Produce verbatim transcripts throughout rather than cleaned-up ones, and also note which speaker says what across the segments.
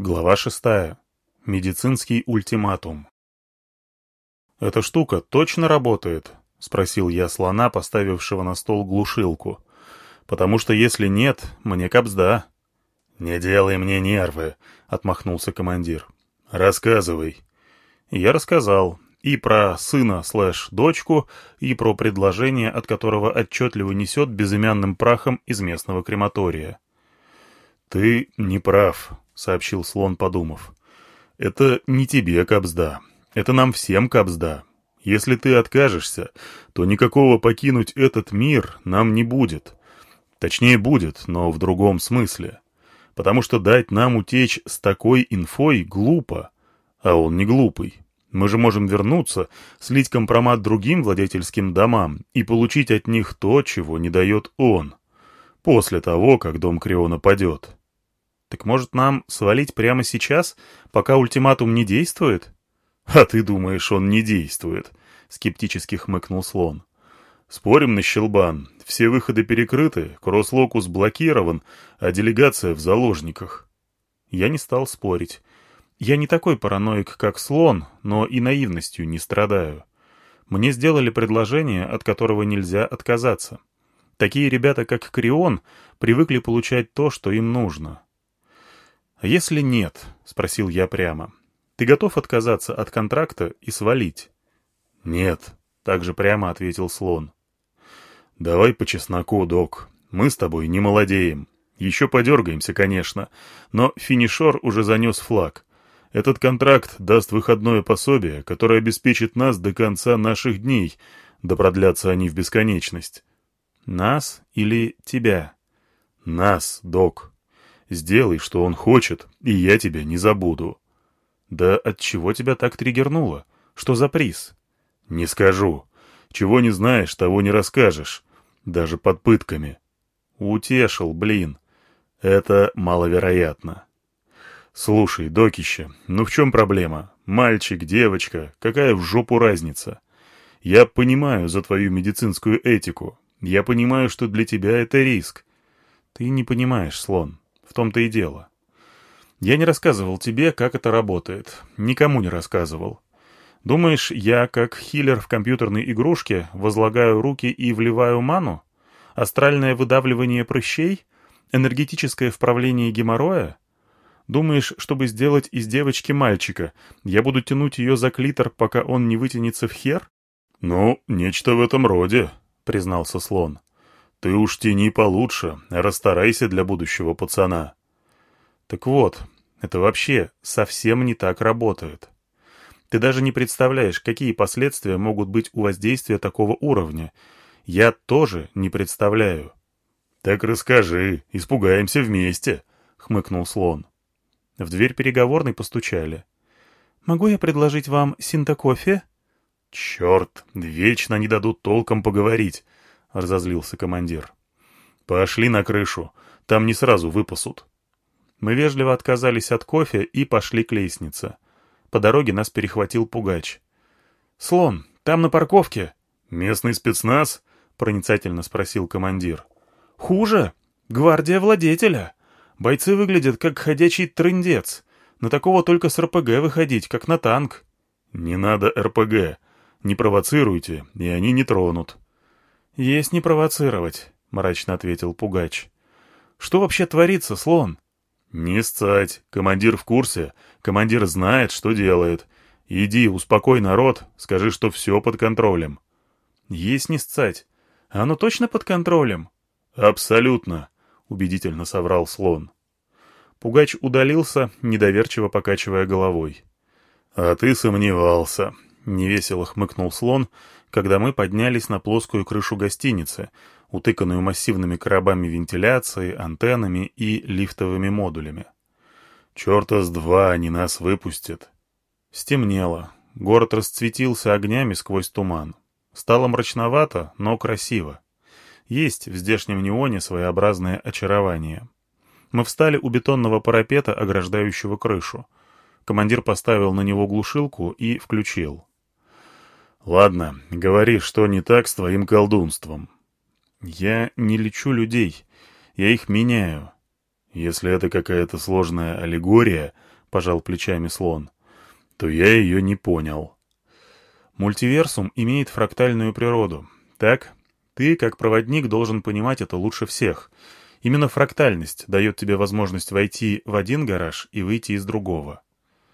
Speaker 1: Глава шестая. Медицинский ультиматум. «Эта штука точно работает?» — спросил я слона, поставившего на стол глушилку. «Потому что если нет, мне кабзда».
Speaker 2: «Не делай мне нервы», — отмахнулся командир. «Рассказывай».
Speaker 1: Я рассказал и про сына слэш дочку, и про предложение, от которого отчетливо несет безымянным прахом из местного крематория.
Speaker 2: «Ты не прав», — сообщил слон, подумав. «Это не тебе кабзда. Это нам всем кабзда. Если ты откажешься, то никакого покинуть этот мир нам не будет. Точнее, будет, но в другом смысле. Потому что дать нам утечь с такой инфой глупо. А он не глупый. Мы же можем вернуться, слить компромат другим владетельским домам и получить от них то, чего не дает он. После того, как дом Криона падет».
Speaker 1: «Так может нам свалить прямо сейчас, пока ультиматум не действует?»
Speaker 2: «А ты думаешь, он не действует?» — скептически хмыкнул слон. «Спорим на щелбан. Все выходы перекрыты, кросс-локус блокирован, а делегация в заложниках».
Speaker 1: Я не стал спорить. Я не такой параноик, как слон, но и наивностью не страдаю. Мне сделали предложение, от которого нельзя отказаться. Такие ребята, как Крион, привыкли получать то, что им нужно. «А если нет?» — спросил я прямо. «Ты готов отказаться от контракта и свалить?»
Speaker 2: «Нет», —
Speaker 1: также прямо ответил слон.
Speaker 2: «Давай по чесноку, док. Мы с тобой не молодеем. Еще подергаемся, конечно, но финишер уже занес флаг. Этот контракт даст выходное пособие, которое обеспечит нас до конца наших дней, да продлятся они в бесконечность».
Speaker 1: «Нас или тебя?»
Speaker 2: «Нас, док. Сделай, что он хочет, и я тебя не забуду».
Speaker 1: «Да от чего тебя так триггернуло? Что за приз?»
Speaker 2: «Не скажу. Чего не знаешь, того не расскажешь. Даже под пытками».
Speaker 1: «Утешил, блин».
Speaker 2: «Это маловероятно». «Слушай, докище, ну в чем проблема? Мальчик, девочка, какая в жопу разница? Я понимаю за твою медицинскую этику. Я понимаю, что для тебя это риск».
Speaker 1: «Ты не понимаешь, слон. В том-то и дело. Я не рассказывал тебе, как это работает. Никому не рассказывал. Думаешь, я, как хиллер в компьютерной игрушке, возлагаю руки и вливаю ману? Астральное выдавливание прыщей? Энергетическое вправление геморроя? Думаешь, чтобы сделать из девочки мальчика, я буду тянуть ее за клитор, пока он не вытянется в хер?»
Speaker 2: «Ну, нечто в этом роде», — признался слон. «Ты уж тяни получше, расстарайся для будущего пацана».
Speaker 1: «Так вот, это вообще совсем не так работает. Ты даже не представляешь, какие последствия могут быть у воздействия такого уровня. Я тоже не представляю».
Speaker 2: «Так расскажи, испугаемся вместе», — хмыкнул слон.
Speaker 1: В дверь переговорной постучали. «Могу я предложить вам синтокофе?»
Speaker 2: «Черт, вечно не дадут толком поговорить», — разозлился командир. «Пошли на крышу, там не сразу выпасут».
Speaker 1: Мы вежливо отказались от кофе и пошли к лестнице. По дороге нас перехватил пугач. «Слон, там на парковке».
Speaker 2: «Местный спецназ?»
Speaker 1: — проницательно спросил командир. «Хуже. Гвардия владетеля. Бойцы выглядят как ходячий трындец. На такого только с РПГ выходить, как на танк».
Speaker 2: «Не надо РПГ. Не провоцируйте, и они не тронут».
Speaker 1: «Есть не провоцировать», — мрачно ответил пугач. «Что вообще творится, слон?»
Speaker 2: «Не сцать. Командир в курсе. Командир знает, что делает. Иди, успокой народ, скажи, что все под контролем».
Speaker 1: «Есть не сцать. Оно точно под контролем?»
Speaker 2: «Абсолютно», — убедительно соврал слон.
Speaker 1: Пугач удалился, недоверчиво покачивая головой.
Speaker 2: «А ты сомневался»,
Speaker 1: — невесело хмыкнул слон, когда мы поднялись на плоскую крышу гостиницы, утыканную массивными коробами вентиляции, антеннами и лифтовыми модулями.
Speaker 2: «Черта с два они нас выпустят».
Speaker 1: Стемнело. Город расцветился огнями сквозь туман. Стало мрачновато, но красиво. Есть в здешнем неоне своеобразное очарование. Мы встали у бетонного парапета, ограждающего крышу. Командир поставил на него глушилку и включил.
Speaker 2: «Ладно, говори, что не так с твоим колдунством».
Speaker 1: «Я не лечу людей. Я их меняю».
Speaker 2: «Если это какая-то сложная аллегория,
Speaker 1: пожал плечами слон.
Speaker 2: То я ее не понял.
Speaker 1: Мультиверсум имеет фрактальную природу. Так, ты, как проводник, должен понимать это лучше всех. Именно фрактальность дает тебе возможность войти в один гараж и выйти из другого.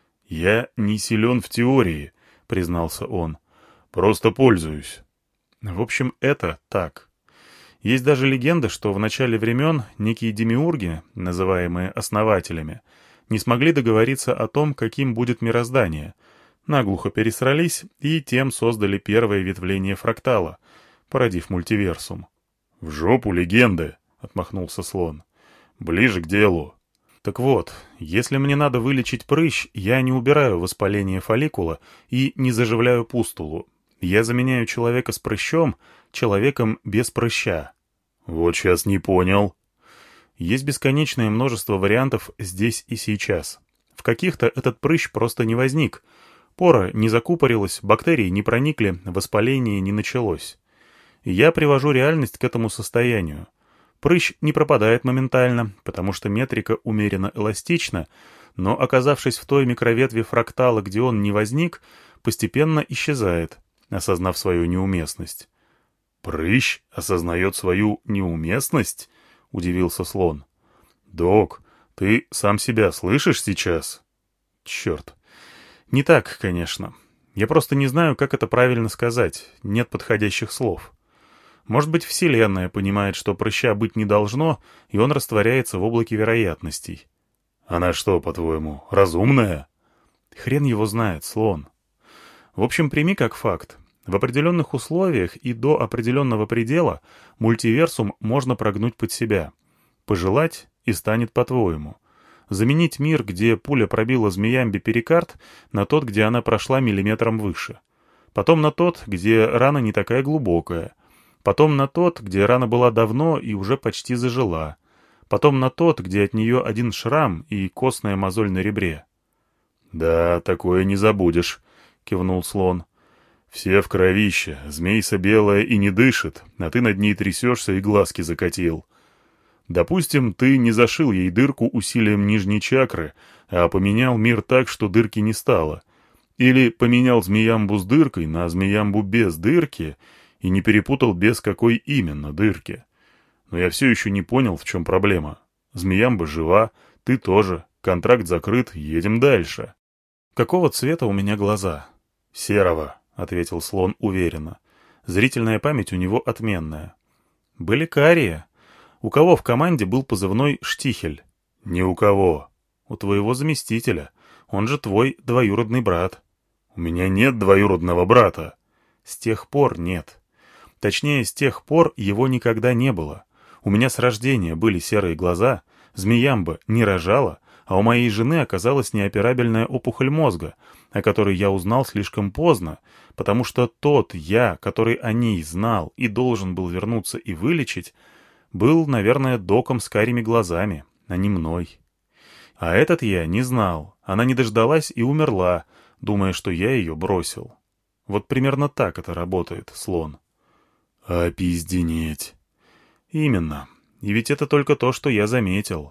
Speaker 2: «Я не силен в теории», — признался он. «Просто пользуюсь».
Speaker 1: В общем, это так. Есть даже легенда, что в начале времен некие демиурги, называемые основателями, не смогли договориться о том, каким будет мироздание, наглухо пересрались и тем создали первое ветвление фрактала, породив мультиверсум.
Speaker 2: «В жопу легенды», — отмахнулся слон. «Ближе к делу».
Speaker 1: Так вот, если мне надо вылечить прыщ, я не убираю воспаление фолликула и не заживляю пустулу. Я заменяю человека с прыщом человеком без прыща.
Speaker 2: Вот сейчас не понял.
Speaker 1: Есть бесконечное множество вариантов здесь и сейчас. В каких-то этот прыщ просто не возник. Пора не закупорилась, бактерии не проникли, воспаление не началось. Я привожу реальность к этому состоянию. Прыщ не пропадает моментально, потому что метрика умеренно эластична, но, оказавшись в той микроветви фрактала, где он не возник, постепенно исчезает, осознав свою неуместность.
Speaker 2: «Прыщ осознает свою неуместность?» — удивился слон. «Док, ты сам себя слышишь сейчас?»
Speaker 1: «Черт. Не так, конечно. Я просто не знаю, как это правильно сказать. Нет подходящих слов. Может быть, Вселенная понимает, что прыща быть не должно, и он растворяется в облаке вероятностей».
Speaker 2: «Она что, по-твоему, разумная?»
Speaker 1: «Хрен его знает, слон. В общем, прими как факт. В определенных условиях и до определенного предела мультиверсум можно прогнуть под себя. Пожелать — и станет по-твоему. Заменить мир, где пуля пробила змеямби перикард, на тот, где она прошла миллиметром выше. Потом на тот, где рана не такая глубокая. Потом на тот, где рана была давно и уже почти зажила. Потом на тот, где от нее один шрам и костная мозоль на ребре.
Speaker 2: «Да, такое не забудешь», — кивнул слон. «Все в кровище, змейса белая и не дышит, а ты над ней трясешься и глазки закатил. Допустим, ты не зашил ей дырку усилием нижней чакры, а поменял мир так, что дырки не стало. Или поменял змеямбу с дыркой на змеямбу без дырки и не перепутал без какой именно дырки. Но я все еще не понял, в чем проблема. Змеямба жива, ты тоже, контракт закрыт, едем дальше».
Speaker 1: «Какого цвета у меня глаза?»
Speaker 2: «Серого», —
Speaker 1: ответил слон уверенно. Зрительная память у него отменная. «Были карие. У кого в команде был позывной «Штихель»?»
Speaker 2: «Ни у кого».
Speaker 1: «У твоего заместителя. Он же твой двоюродный брат».
Speaker 2: «У меня нет двоюродного брата».
Speaker 1: «С тех пор нет. Точнее, с тех пор его никогда не было. У меня с рождения были серые глаза, змеямба не рожала, а у моей жены оказалась неоперабельная опухоль мозга, о которой я узнал слишком поздно, потому что тот я, который о ней знал и должен был вернуться и вылечить, был, наверное, доком с карими глазами, а не мной. А этот я не знал, она не дождалась и умерла, думая, что я ее бросил. Вот примерно так это работает, слон».
Speaker 2: «Опизденеть».
Speaker 1: «Именно. И ведь это только то, что я заметил».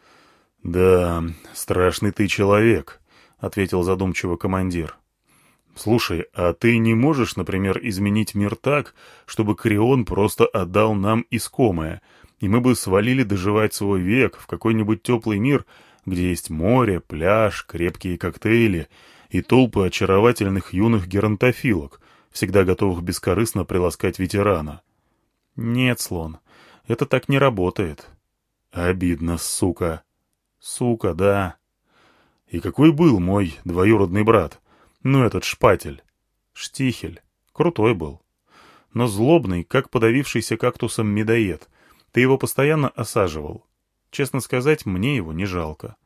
Speaker 2: «Да, страшный ты человек», — ответил задумчиво командир. «Слушай, а ты не можешь, например, изменить мир так, чтобы Крион просто отдал нам искомое, и мы бы свалили доживать свой век в какой-нибудь теплый мир, где есть море, пляж, крепкие коктейли и толпы очаровательных юных геронтофилок, всегда готовых бескорыстно приласкать ветерана?»
Speaker 1: «Нет, слон, это так не работает».
Speaker 2: «Обидно, сука».
Speaker 1: «Сука, да».
Speaker 2: «И какой был мой двоюродный брат? Ну, этот шпатель».
Speaker 1: «Штихель. Крутой был. Но злобный, как подавившийся кактусом медоед. Ты его постоянно осаживал. Честно сказать, мне его не жалко.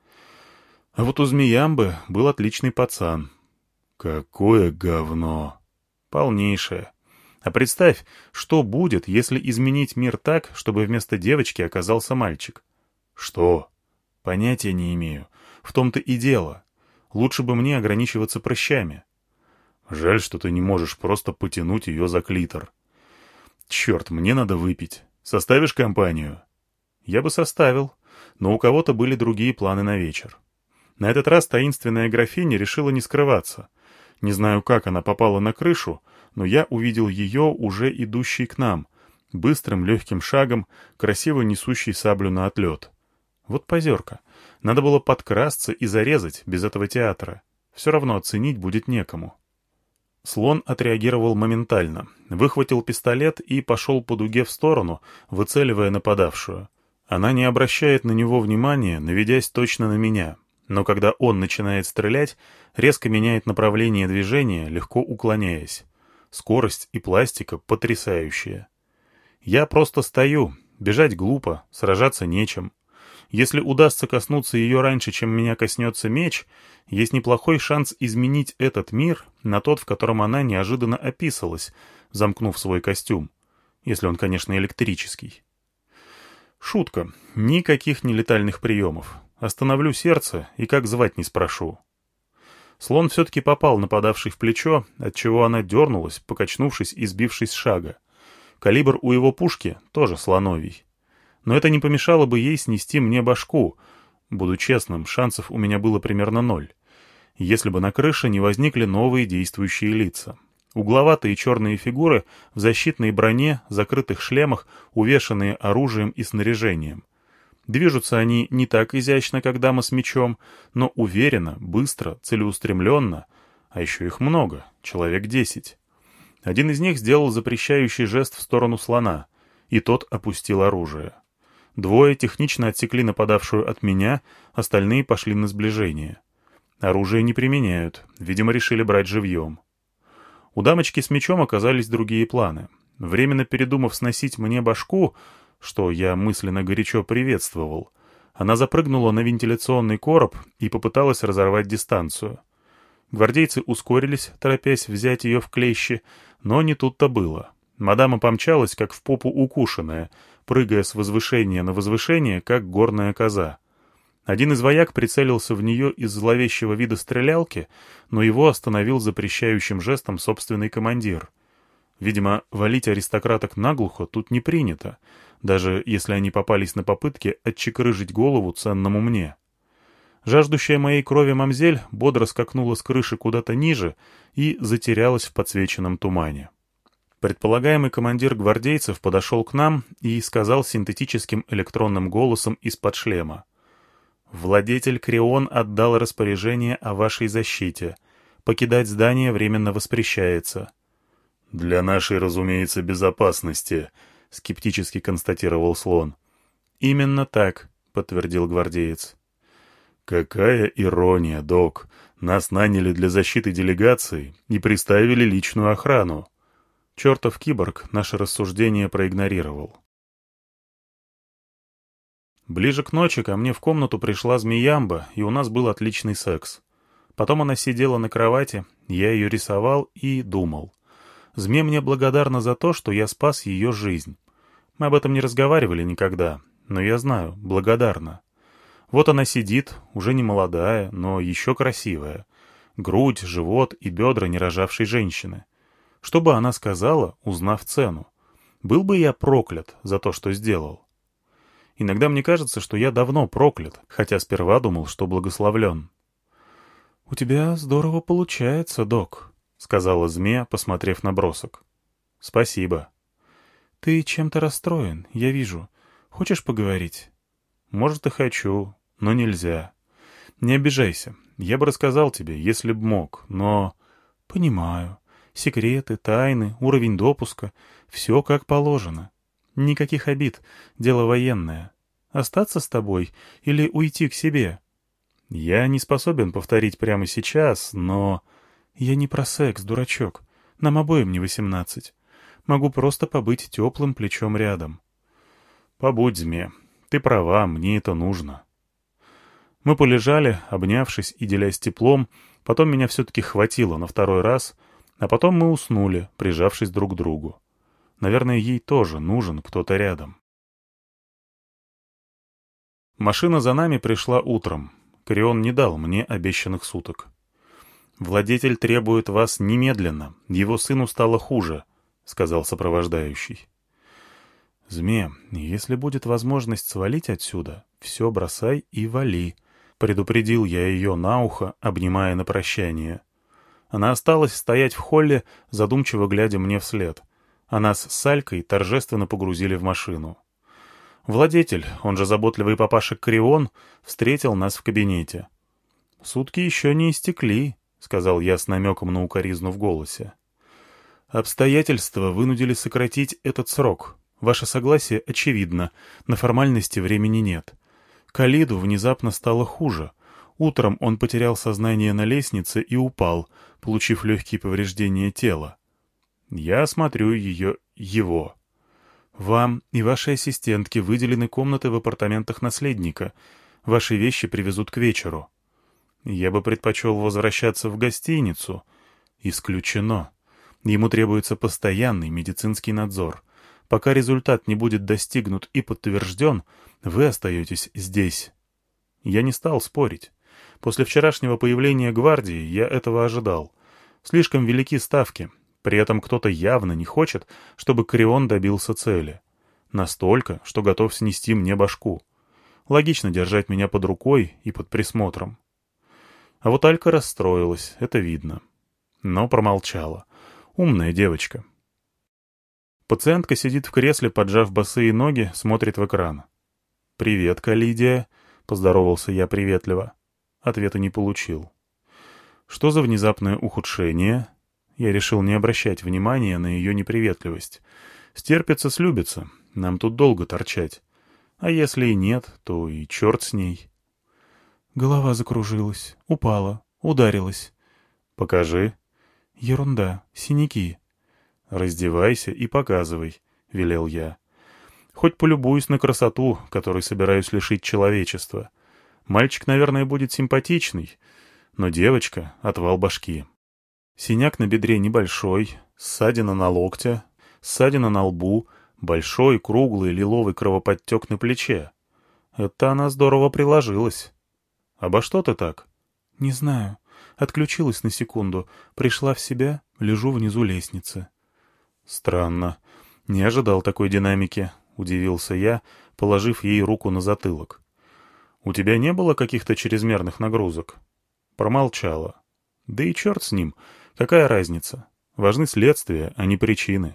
Speaker 1: А вот у Змеямбы был отличный пацан».
Speaker 2: «Какое говно!»
Speaker 1: «Полнейшее. А представь, что будет, если изменить мир так, чтобы вместо девочки оказался мальчик?»
Speaker 2: «Что?»
Speaker 1: «Понятия не имею. В том-то и дело. Лучше бы мне ограничиваться прыщами».
Speaker 2: «Жаль, что ты не можешь просто потянуть ее за клитор».
Speaker 1: «Черт, мне надо выпить. Составишь компанию?» «Я бы составил, но у кого-то были другие планы на вечер». На этот раз таинственная графиня решила не скрываться. Не знаю, как она попала на крышу, но я увидел ее, уже идущей к нам, быстрым легким шагом, красиво несущей саблю на отлет. Вот позерка. Надо было подкрасться и зарезать без этого театра. Все равно оценить будет некому. Слон отреагировал моментально, выхватил пистолет и пошел по дуге в сторону, выцеливая нападавшую. Она не обращает на него внимания, наведясь точно на меня. Но когда он начинает стрелять, резко меняет направление движения, легко уклоняясь. Скорость и пластика потрясающие. Я просто стою, бежать глупо, сражаться нечем. Если удастся коснуться ее раньше, чем меня коснется меч, есть неплохой шанс изменить этот мир на тот, в котором она неожиданно описалась, замкнув свой костюм. Если он, конечно, электрический. Шутка. Никаких нелетальных приемов. Остановлю сердце и как звать не спрошу. Слон все-таки попал нападавшей в плечо, отчего она дернулась, покачнувшись и сбившись с шага. Калибр у его пушки тоже слоновий. Но это не помешало бы ей снести мне башку. Буду честным, шансов у меня было примерно ноль. Если бы на крыше не возникли новые действующие лица. Угловатые черные фигуры в защитной броне, закрытых шлемах, увешанные оружием и снаряжением. Движутся они не так изящно, как дама с мечом, но уверенно, быстро, целеустремленно. А еще их много, человек десять. Один из них сделал запрещающий жест в сторону слона, и тот опустил оружие. Двое технично отсекли нападавшую от меня, остальные пошли на сближение. Оружие не применяют, видимо, решили брать живьем. У дамочки с мечом оказались другие планы. Временно передумав сносить мне башку, что я мысленно горячо приветствовал, она запрыгнула на вентиляционный короб и попыталась разорвать дистанцию. Гвардейцы ускорились, торопясь взять ее в клещи, но не тут-то было. Мадама помчалась, как в попу укушенная, прыгая с возвышения на возвышение, как горная коза. Один из вояк прицелился в нее из зловещего вида стрелялки, но его остановил запрещающим жестом собственный командир. Видимо, валить аристократок наглухо тут не принято, даже если они попались на попытке отчекрыжить голову ценному мне. Жаждущая моей крови мамзель бодро скакнула с крыши куда-то ниже и затерялась в подсвеченном тумане. Предполагаемый командир гвардейцев подошел к нам и сказал синтетическим электронным голосом из-под шлема: «Владетель Крион отдал распоряжение о вашей защите. Покидать здание временно воспрещается».
Speaker 2: «Для нашей, разумеется, безопасности», — скептически констатировал слон.
Speaker 1: «Именно так», — подтвердил гвардеец.
Speaker 2: «Какая ирония, док. Нас наняли для защиты делегации и приставили личную охрану».
Speaker 1: Чертов киборг наше рассуждение проигнорировал. Ближе к ночи ко мне в комнату пришла змеямба, и у нас был отличный секс. Потом она сидела на кровати, я ее рисовал и думал. Зме мне благодарна за то, что я спас ее жизнь. Мы об этом не разговаривали никогда, но я знаю, благодарна. Вот она сидит, уже не молодая, но еще красивая. Грудь, живот и бедра нерожавшей женщины. Что бы она сказала, узнав цену? Был бы я проклят за то, что сделал? Иногда мне кажется, что я давно проклят, хотя сперва думал, что благословлен. — У тебя здорово получается, док, — сказала змея, посмотрев на бросок. — Спасибо. — Ты чем-то расстроен, я вижу. Хочешь поговорить? — Может, и хочу, но нельзя. Не обижайся, я бы рассказал тебе, если б мог, но... — Понимаю. Секреты, тайны, уровень допуска — все как положено. Никаких обид, дело военное. Остаться с тобой или уйти к себе? Я не способен повторить прямо сейчас, но... Я не про секс, дурачок. Нам обоим не восемнадцать. Могу просто побыть теплым плечом рядом. Побудь, зме. Ты права, мне это нужно. Мы полежали, обнявшись и делясь теплом, потом меня все-таки хватило на второй раз, а потом мы уснули, прижавшись друг к другу. Наверное, ей тоже нужен кто-то рядом. Машина за нами пришла утром. Крион не дал мне обещанных суток. «Владетель требует вас немедленно. Его сыну стало хуже», — сказал сопровождающий. «Зме, если будет возможность свалить отсюда, все бросай и вали», Предупредил я ее на ухо, обнимая на прощание. Она осталась стоять в холле, задумчиво глядя мне вслед, а нас с Салькой торжественно погрузили в машину. Владетель, он же заботливый папаша Крион, встретил нас в кабинете. «Сутки еще не истекли», — сказал я с намеком на укоризну в голосе. «Обстоятельства вынудили сократить этот срок. Ваше согласие очевидно, на формальности времени нет. Калиду внезапно стало хуже. Утром он потерял сознание на лестнице и упал, получив легкие повреждения тела. Я осмотрю ее, его. Вам и вашей ассистентке выделены комнаты в апартаментах наследника. Ваши вещи привезут к вечеру. Я бы предпочел возвращаться в гостиницу. Исключено. Ему требуется постоянный медицинский надзор. Пока результат не будет достигнут и подтвержден, вы остаетесь здесь». Я не стал спорить. После вчерашнего появления гвардии я этого ожидал. Слишком велики ставки. При этом кто-то явно не хочет, чтобы Крион добился цели. Настолько, что готов снести мне башку. Логично держать меня под рукой и под присмотром. А вот Алька расстроилась, это видно. Но промолчала. Умная девочка. Пациентка сидит в кресле, поджав босые ноги, смотрит в экран. «Привет, Калидия», — поздоровался я приветливо. Ответа не получил. «Что за внезапное ухудшение?» Я решил не обращать внимания на ее неприветливость. Стерпится, слюбится, нам тут долго торчать. А если и нет, то и черт с ней. Голова закружилась, упала, ударилась. «Покажи». «Ерунда, синяки». «Раздевайся и показывай», — велел я. «Хоть полюбуюсь на красоту, которой собираюсь лишить человечества. Мальчик, наверное, будет симпатичный, но девочка — отвал башки». Синяк на бедре небольшой, ссадина на локте, ссадина на лбу, большой, круглый, лиловый кровоподтек на плече. Это она здорово приложилась. «Обо что ты так?» «Не знаю. Отключилась на секунду, пришла в себя, лежу внизу лестницы». «Странно. Не ожидал такой динамики», — удивился я, положив ей руку на затылок. «У тебя не было каких-то чрезмерных нагрузок?» Промолчала. «Да и черт с ним. Какая разница? Важны следствия, а не причины».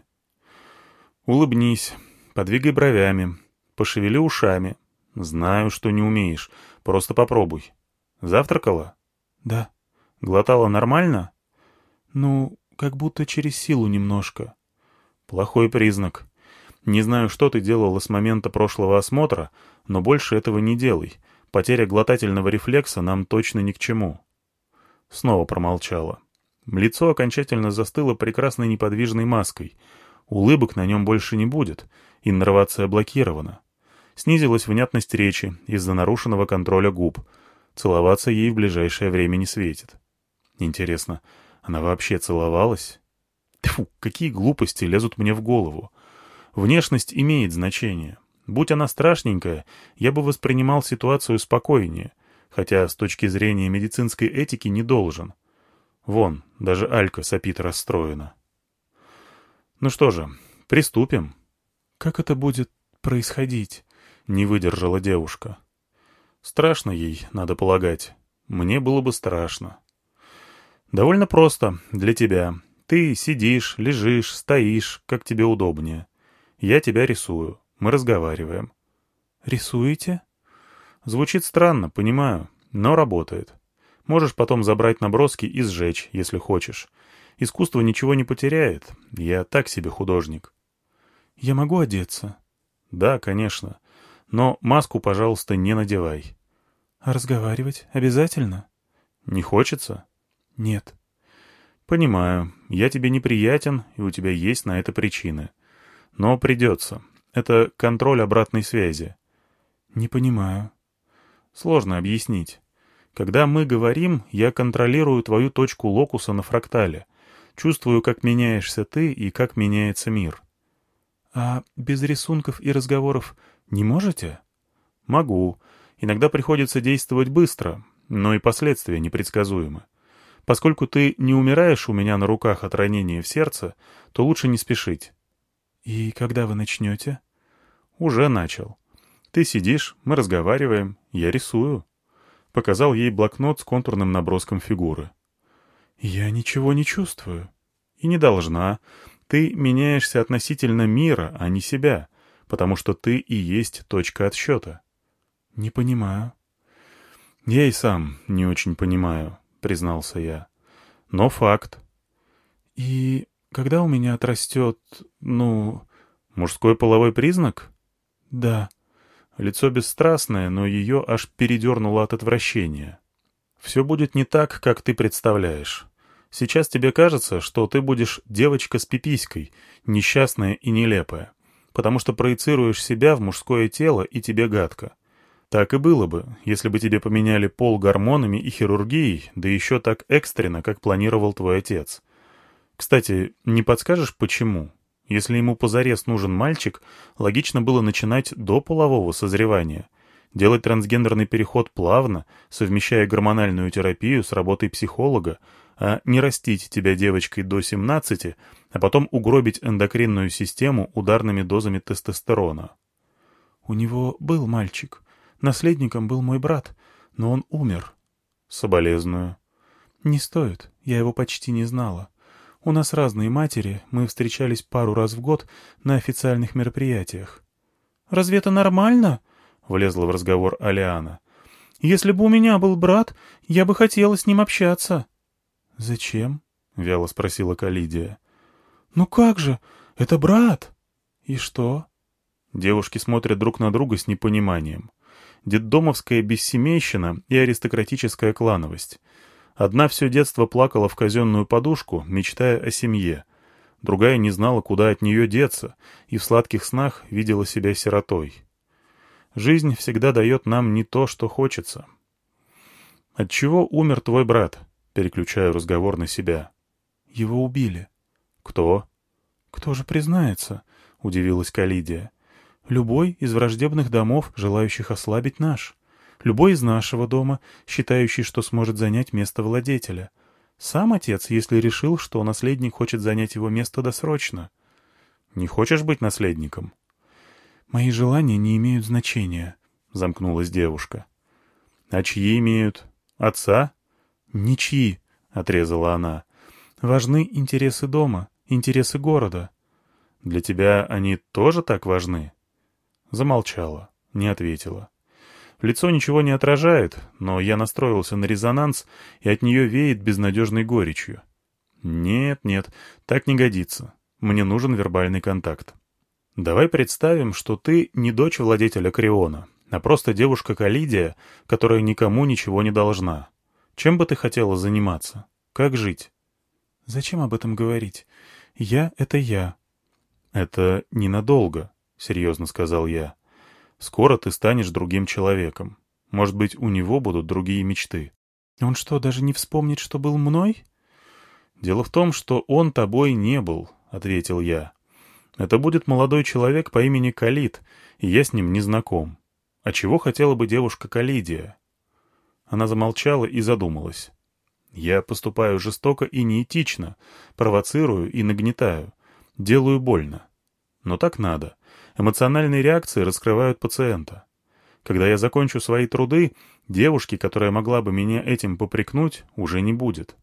Speaker 1: «Улыбнись, подвигай бровями, пошевели ушами. Знаю, что не умеешь. Просто попробуй. Завтракала?» «Да». «Глотала нормально?» «Ну, как будто через силу немножко». «Плохой признак. Не знаю, что ты делала с момента прошлого осмотра, но больше этого не делай. Потеря глотательного рефлекса нам точно ни к чему». Снова промолчала. Лицо окончательно застыло прекрасной неподвижной маской. Улыбок на нем больше не будет. Иннервация блокирована. Снизилась внятность речи из-за нарушенного контроля губ. Целоваться ей в ближайшее время не светит. Интересно, она вообще целовалась? Тьфу, какие глупости лезут мне в голову. Внешность имеет значение. Будь она страшненькая, я бы воспринимал ситуацию спокойнее, хотя с точки зрения медицинской этики не должен. Вон, даже Алька сопит расстроена. Ну что же, приступим. Как это будет происходить? Не выдержала девушка. Страшно ей, надо полагать. Мне было бы страшно. Довольно просто, для тебя. Ты сидишь, лежишь, стоишь, как тебе удобнее. Я тебя рисую, мы разговариваем. Рисуете? Звучит странно, понимаю, но работает. Можешь потом забрать наброски и сжечь, если хочешь. Искусство ничего не потеряет, я так себе художник. Я могу одеться? Да, конечно. Но маску, пожалуйста, не надевай. А разговаривать обязательно? Не хочется? Нет. Понимаю, я тебе неприятен, и у тебя есть на это причины. Но придется. Это контроль обратной связи. Не понимаю. Сложно объяснить. Когда мы говорим, я контролирую твою точку локуса на фрактале. Чувствую, как меняешься ты и как меняется мир. А без рисунков и разговоров не можете? Могу. Иногда приходится действовать быстро, но и последствия непредсказуемы. Поскольку ты не умираешь у меня на руках от ранения в сердце, то лучше не спешить. И когда вы начнете? Уже начал. Ты сидишь, мы разговариваем, я рисую. Показал ей блокнот с контурным наброском фигуры. «Я ничего не чувствую. И не должна. Ты меняешься относительно мира, а не себя, потому что ты и есть точка отсчета». «Не понимаю». «Я и сам не очень понимаю», — признался я. «Но факт». «И когда у меня отрастет, ну...» «Мужской половой признак?» «Да». Лицо бесстрастное, но ее аж передернуло от отвращения. «Все будет не так, как ты представляешь. Сейчас тебе кажется, что ты будешь девочка с пиписькой, несчастная и нелепая, потому что проецируешь себя в мужское тело, и тебе гадко. Так и было бы, если бы тебе поменяли пол гормонами и хирургией, да еще так экстренно, как планировал твой отец. Кстати, не подскажешь, почему? Если ему позарез нужен мальчик, логично было начинать до полового созревания, делать трансгендерный переход плавно, совмещая гормональную терапию с работой психолога, а не растить тебя девочкой до семнадцати, а потом угробить эндокринную систему ударными дозами тестостерона. У него был мальчик. Наследником был мой брат, но он умер. Соболезную. Не стоит, я его почти не знала. У нас разные матери, мы встречались пару раз в год на официальных мероприятиях. «Разве это нормально?» — влезла в разговор Алиана. «Если бы у меня был брат, я бы хотела с ним общаться». «Зачем?» — вяло спросила Калидия. «Ну как же, это брат!» «И что?» Девушки смотрят друг на друга с непониманием. Детдомовская бессемейщина и аристократическая клановость. Одна все детство плакала в казенную подушку, мечтая о семье. Другая не знала, куда от нее деться, и в сладких снах видела себя сиротой. Жизнь всегда дает нам не то, что хочется. «Отчего умер твой брат?» — переключаю разговор на себя. «Его убили». «Кто?» «Кто же признается?» — удивилась Калидия. «Любой из враждебных домов, желающих ослабить наш. Любой из нашего дома, считающий, что сможет занять место владетеля. Сам отец, если решил, что наследник хочет занять его место досрочно. Не хочешь быть наследником?» «Мои желания не имеют значения», — замкнулась девушка. «А чьи имеют? Отца?» «Ничьи», — отрезала она. «Важны интересы дома, интересы города». «Для тебя они тоже так важны?» Замолчала, не ответила. Лицо ничего не отражает, но я настроился на резонанс, и от нее веет безнадежной горечью. Нет, нет, так не годится. Мне нужен вербальный контакт. Давай представим, что ты не дочь владетеля Криона, а просто девушка Калидия, которая никому ничего не должна. Чем бы ты хотела заниматься? Как жить? Зачем об этом говорить? Я — это я. Это ненадолго, — серьезно сказал я. Скоро ты станешь другим человеком. Может быть, у него будут другие мечты. Он что, даже не вспомнит, что был мной? Дело в том, что он тобой не был, — ответил я. Это будет молодой человек по имени Калид, и я с ним не знаком. А чего хотела бы девушка Калидия? Она замолчала и задумалась. Я поступаю жестоко и неэтично, провоцирую и нагнетаю, делаю больно. Но так надо. Эмоциональные реакции раскрывают пациента. Когда я закончу свои труды, девушки, которая могла бы меня этим попрекнуть, уже не будет.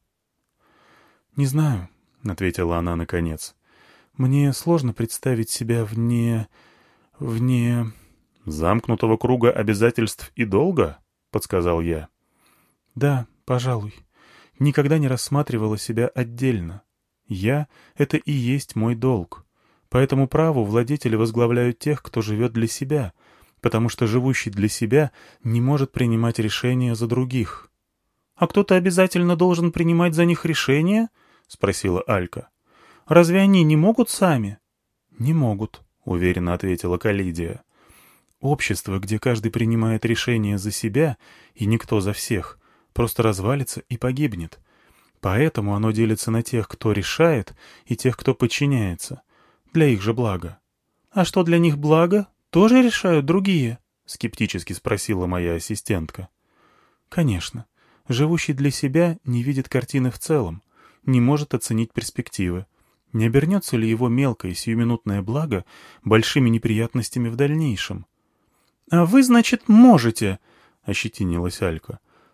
Speaker 1: «Не знаю», — ответила она наконец. «Мне сложно представить себя вне... вне...» «Замкнутого круга обязательств и долга?» — подсказал я. «Да, пожалуй. Никогда не рассматривала себя отдельно. Я — это и есть мой долг. По этому праву владетели возглавляют тех, кто живет для себя, потому что живущий для себя не может принимать решения за других». «А кто-то обязательно должен принимать за них решения?» — спросила Алька. «Разве они не могут сами?» «Не могут», — уверенно ответила Калидия. «Общество, где каждый принимает решения за себя, и никто за всех, просто развалится и погибнет. Поэтому оно делится на тех, кто решает, и тех, кто подчиняется. Для их же блага». «А что для них благо? Тоже решают другие?» — скептически спросила моя ассистентка. «Конечно. Живущий для себя не видит картины в целом, не может оценить перспективы. Не обернется ли его мелкое сиюминутное благо большими неприятностями в дальнейшем?» «А вы, значит, можете?» — ощетинилась Алька.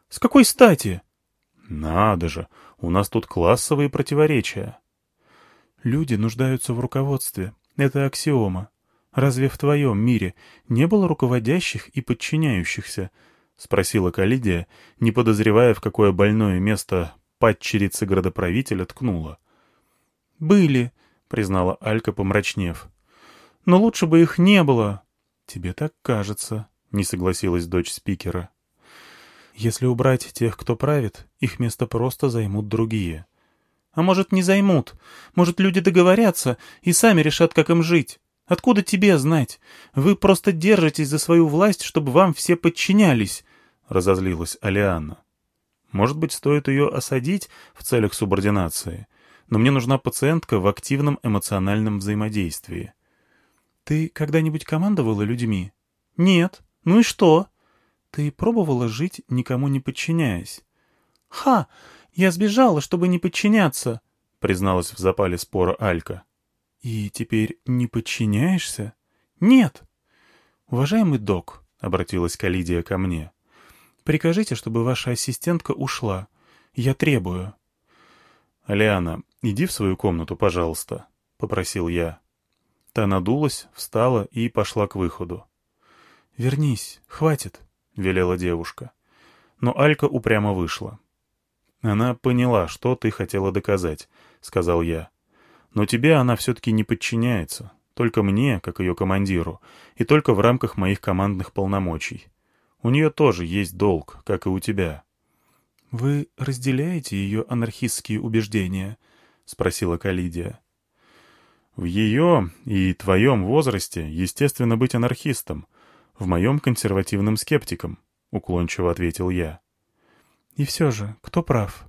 Speaker 1: С какой стати?»
Speaker 2: «Надо же, у нас тут классовые противоречия».
Speaker 1: «Люди нуждаются в руководстве. Это аксиома. Разве в твоем мире не было руководящих и подчиняющихся?» — спросила Калидия, не подозревая, в какое больное место падчерица градоправителя ткнула. «Были», — признала Алька, помрачнев. «Но лучше бы их не было». «Тебе так кажется», — не согласилась дочь спикера. «Если убрать тех, кто правит, их место просто займут другие». «А может, не займут? Может, люди договорятся и сами решат, как им жить? Откуда тебе знать? Вы просто держитесь за свою власть, чтобы вам все подчинялись», — разозлилась Алианна. «Может быть, стоит ее осадить в целях субординации, но мне нужна пациентка в активном эмоциональном взаимодействии». «Ты когда-нибудь командовала людьми?» «Нет. Ну и что?» «Ты пробовала жить, никому не подчиняясь?» «Ха! Я сбежала, чтобы не подчиняться», — призналась в запале спора Алька. «И теперь не подчиняешься?» «Нет». «Уважаемый док», — обратилась Калидия ко мне, — «прикажите, чтобы ваша ассистентка ушла. Я требую». «Алиана, иди в свою комнату, пожалуйста», — попросил я. Та надулась, встала и пошла к выходу. «Вернись, хватит», — велела девушка. Но Алька упрямо вышла. «Она поняла, что ты хотела доказать», — сказал я. «Но тебе она все-таки не подчиняется, только мне, как ее командиру, и только в рамках моих командных полномочий. У нее тоже есть долг, как и у тебя». «Вы разделяете ее анархистские убеждения?» — спросила Калидия. «В ее и твоем возрасте естественно быть анархистом, в моем консервативным скептиком», — уклончиво ответил я. «И все же, кто прав?»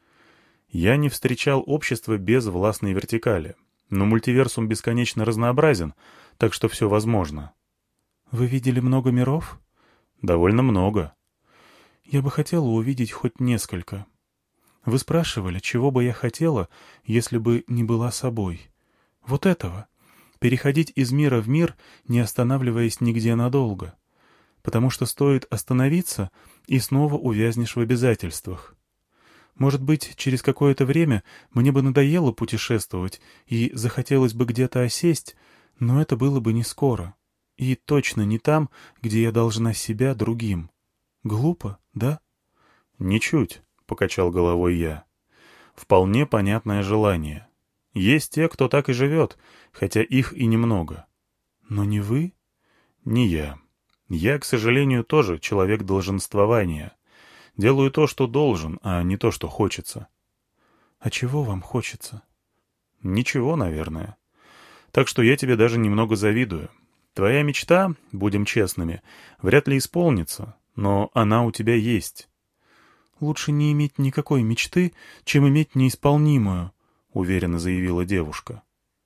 Speaker 1: «Я не встречал общества без властной вертикали, но мультиверсум бесконечно разнообразен, так что все возможно». «Вы видели много миров?» «Довольно много». «Я бы хотела увидеть хоть несколько. Вы спрашивали, чего бы я хотела, если бы не была собой. Вот этого. Переходить из мира в мир, не останавливаясь нигде надолго. Потому что стоит остановиться, и снова увязнешь в обязательствах. Может быть, через какое-то время мне бы надоело путешествовать и захотелось бы где-то осесть, но это было бы не скоро. И точно не там, где я должна себя другим. Глупо, да?» «Ничуть», — покачал головой я. «Вполне понятное желание. Есть те, кто так и живет, хотя их и немного». «Но не вы?» «Не я. Я, к сожалению, тоже человек долженствования. Делаю то, что должен, а не то, что хочется». «А чего вам хочется?» «Ничего, наверное. Так что я тебе даже немного завидую. Твоя мечта, будем честными, вряд ли исполнится, но она у тебя есть». «Лучше не иметь никакой мечты, чем иметь неисполнимую», — уверенно заявила девушка.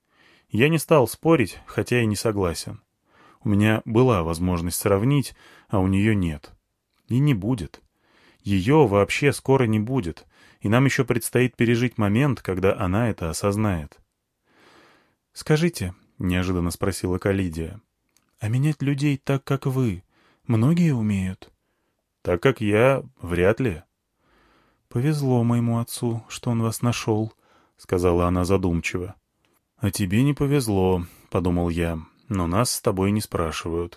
Speaker 1: Я не стал спорить, хотя и не согласен. У меня была возможность сравнить, а у нее нет. И не будет. Ее вообще скоро не будет, и нам еще предстоит пережить момент, когда она это осознает. «Скажите», — неожиданно спросила Калидия, — «а менять людей так, как вы, многие умеют?» «Так как я, вряд ли». «Повезло моему отцу, что он вас нашел», — сказала она задумчиво. «А тебе не повезло», — подумал я, — «но нас с тобой не спрашивают».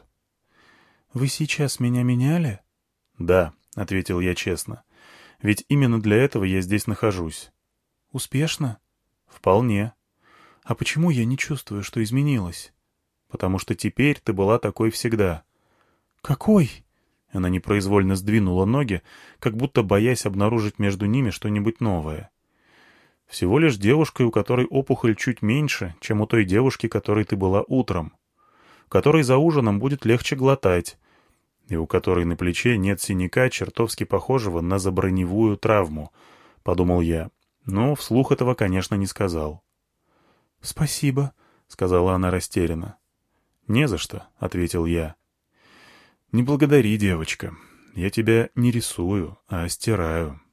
Speaker 1: «Вы сейчас меня меняли?» «Да», — ответил я честно, — «ведь именно для этого я здесь нахожусь». «Успешно?» «Вполне». «А почему я не чувствую, что изменилась?» «Потому что теперь ты была такой всегда». «Какой?» Она непроизвольно сдвинула ноги, как будто боясь обнаружить между ними что-нибудь новое. «Всего лишь девушкой, у которой опухоль чуть меньше, чем у той девушки, которой ты была утром, которой за ужином будет легче глотать, и у которой на плече нет синяка, чертовски похожего на заброневую травму», — подумал я, но вслух этого, конечно, не сказал. «Спасибо», — сказала она растерянно. «Не за что», — ответил я. «Не благодари, девочка. Я тебя не рисую, а стираю».